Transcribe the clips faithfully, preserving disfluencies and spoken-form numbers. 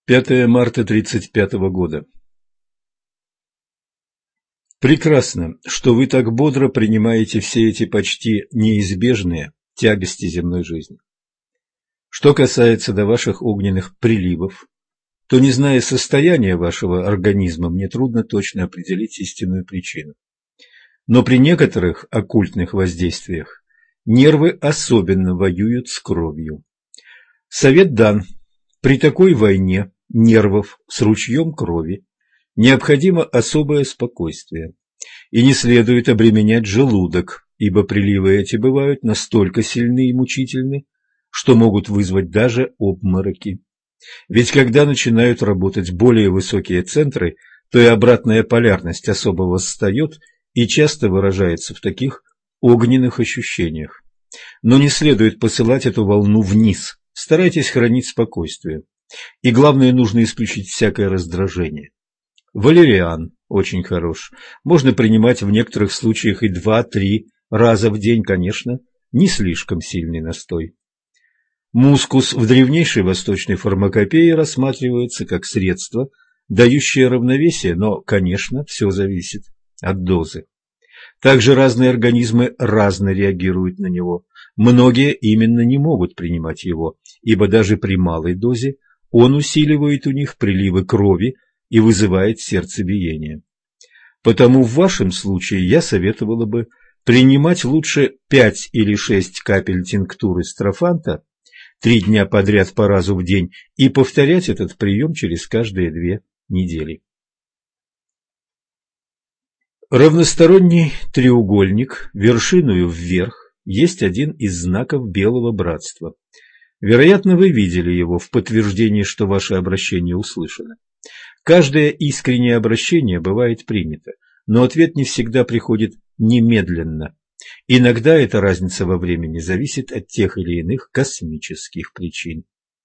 пятое марта тридцать пятого года. Прекрасно, что вы так бодро принимаете все эти почти неизбежные тягости земной жизни. Что касается до ваших огненных приливов, то, не зная состояния вашего организма, мне трудно точно определить истинную причину. Но при некоторых оккультных воздействиях нервы особенно воюют с кровью. Совет дан: при такой войне нервов с ручьем крови необходимо особое спокойствие, и не следует обременять желудок, ибо приливы эти бывают настолько сильны и мучительны, что могут вызвать даже обмороки. Ведь когда начинают работать более высокие центры, то и обратная полярность особо восстает и часто выражается в таких огненных ощущениях. Но не следует посылать эту волну вниз, старайтесь хранить спокойствие. И главное, нужно исключить всякое раздражение. Валериан очень хорош. Можно принимать в некоторых случаях и два-три раза в день, конечно, не слишком сильный настой. Мускус в древнейшей восточной фармакопее рассматривается как средство, дающее равновесие, но, конечно, все зависит от дозы. Также разные организмы разно реагируют на него. Многие именно не могут принимать его, ибо даже при малой дозе он усиливает у них приливы крови и вызывает сердцебиение. Потому в вашем случае я советовала бы принимать лучше пять или шесть капель тинктуры строфанта три дня подряд по разу в день и повторять этот прием через каждые две недели. Равносторонний треугольник, вершиною вверх, есть один из знаков Белого Братства. Вероятно, вы видели его в подтверждении, что ваше обращение услышано. Каждое искреннее обращение бывает принято, но ответ не всегда приходит немедленно. Иногда эта разница во времени зависит от тех или иных космических причин.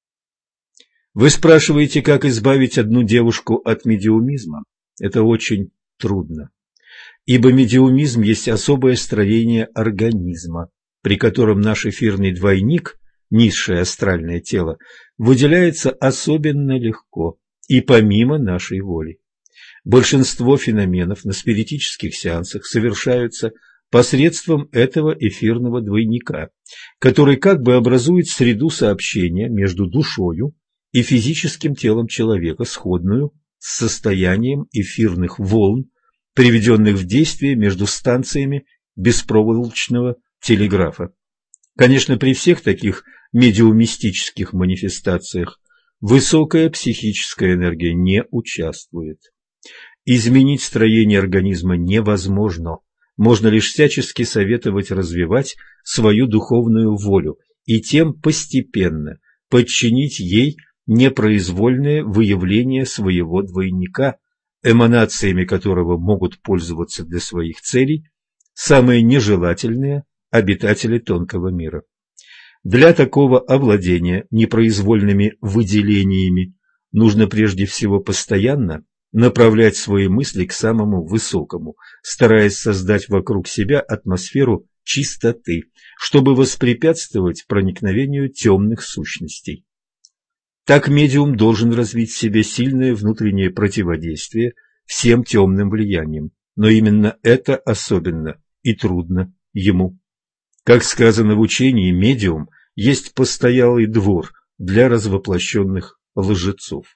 Вы спрашиваете, как избавить одну девушку от медиумизма? Это очень трудно, ибо медиумизм есть особое строение организма, при котором наш эфирный двойник, низшее астральное тело, выделяется особенно легко и помимо нашей воли. Большинство феноменов на спиритических сеансах совершаются посредством этого эфирного двойника, который как бы образует среду сообщения между душою и физическим телом человека, сходную с состоянием эфирных волн, приведенных в действие между станциями беспроволочного телеграфа. Конечно, при всех таких медиумистических манифестациях высокая психическая энергия не участвует. Изменить строение организма невозможно. Можно лишь всячески советовать развивать свою духовную волю и тем постепенно подчинить ей непроизвольное выявление своего двойника, эманациями которого могут пользоваться для своих целей самые нежелательные обитатели тонкого мира. Для такого овладения непроизвольными выделениями нужно прежде всего постоянно направлять свои мысли к самому высокому, стараясь создать вокруг себя атмосферу чистоты, чтобы воспрепятствовать проникновению темных сущностей. Так медиум должен развить в себе сильное внутреннее противодействие всем темным влияниям, но именно это особенно и трудно ему. Как сказано в учении, медиум есть постоялый двор для развоплощенных лжецов.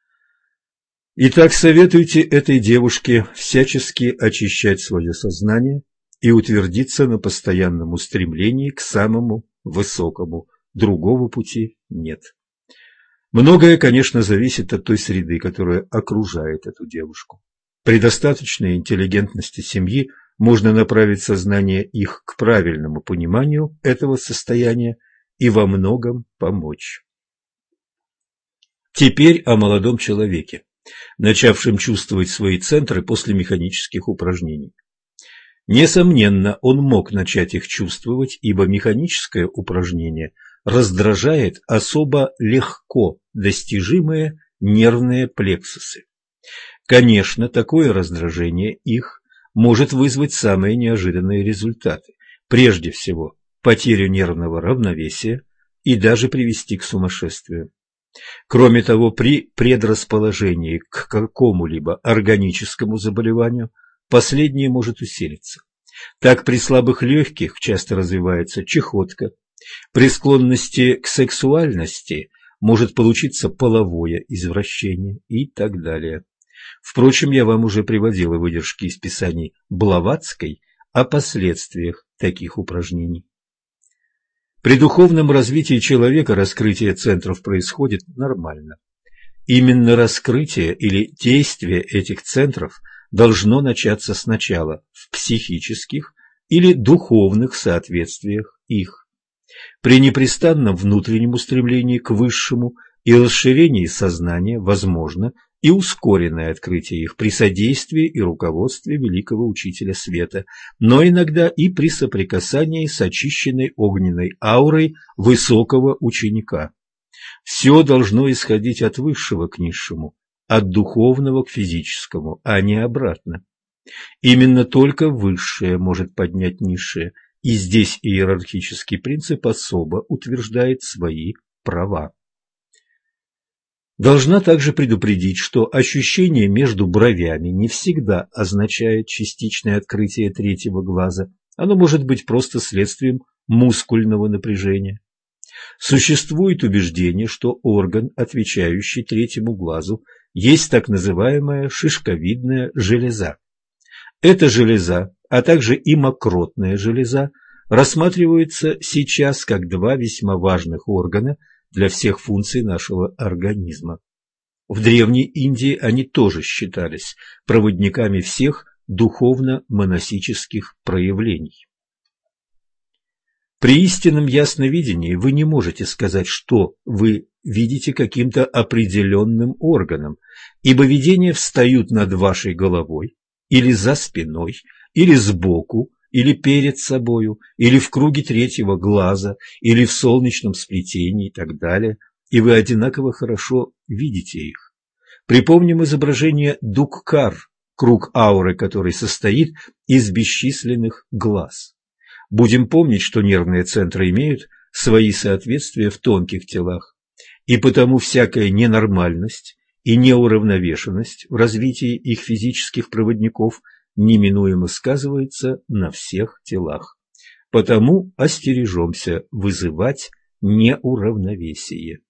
Итак, советуйте этой девушке всячески очищать свое сознание и утвердиться на постоянном устремлении к самому высокому. Другого пути нет. Многое, конечно, зависит от той среды, которая окружает эту девушку. При достаточной интеллигентности семьи можно направить сознание их к правильному пониманию этого состояния и во многом помочь. Теперь о молодом человеке, начавшем чувствовать свои центры после механических упражнений. Несомненно, он мог начать их чувствовать, ибо механическое упражнение раздражает особо легко достижимые нервные плексусы. Конечно, такое раздражение их может вызвать самые неожиданные результаты, прежде всего потерю нервного равновесия и даже привести к сумасшествию. Кроме того, при предрасположении к какому-либо органическому заболеванию последнее может усилиться. Так при слабых легких часто развивается чахотка, при склонности к сексуальности может получиться половое извращение и так далее. Впрочем, я вам уже приводила выдержки из писаний Блаватской о последствиях таких упражнений. При духовном развитии человека раскрытие центров происходит нормально. Именно раскрытие или действие этих центров должно начаться сначала в психических или духовных соответствиях их. При непрестанном внутреннем устремлении к высшему и расширении сознания возможно и ускоренное открытие их при содействии и руководстве великого учителя света, но иногда и при соприкасании с очищенной огненной аурой высокого ученика. Все должно исходить от высшего к низшему, от духовного к физическому, а не обратно. Именно только высшее может поднять низшее, и здесь иерархический принцип особо утверждает свои права. Должна также предупредить, что ощущение между бровями не всегда означает частичное открытие третьего глаза, оно может быть просто следствием мускульного напряжения. Существует убеждение, что орган, отвечающий третьему глазу, есть так называемая шишковидная железа. Эта железа, а также и мокротная железа, рассматриваются сейчас как два весьма важных органа для всех функций нашего организма. В Древней Индии они тоже считались проводниками всех духовно-монасических проявлений. При истинном ясновидении вы не можете сказать, что вы видите каким-то определенным органом, ибо видения встают над вашей головой, или за спиной, или сбоку, или перед собою, или в круге третьего глаза, или в солнечном сплетении и так далее, и вы одинаково хорошо видите их. Припомним изображение Дуккар, круг ауры, который состоит из бесчисленных глаз. Будем помнить, что нервные центры имеют свои соответствия в тонких телах, и потому всякая ненормальность и неуравновешенность в развитии их физических проводников неминуемо сказывается на всех телах. Потому остережемся вызывать неуравновесие.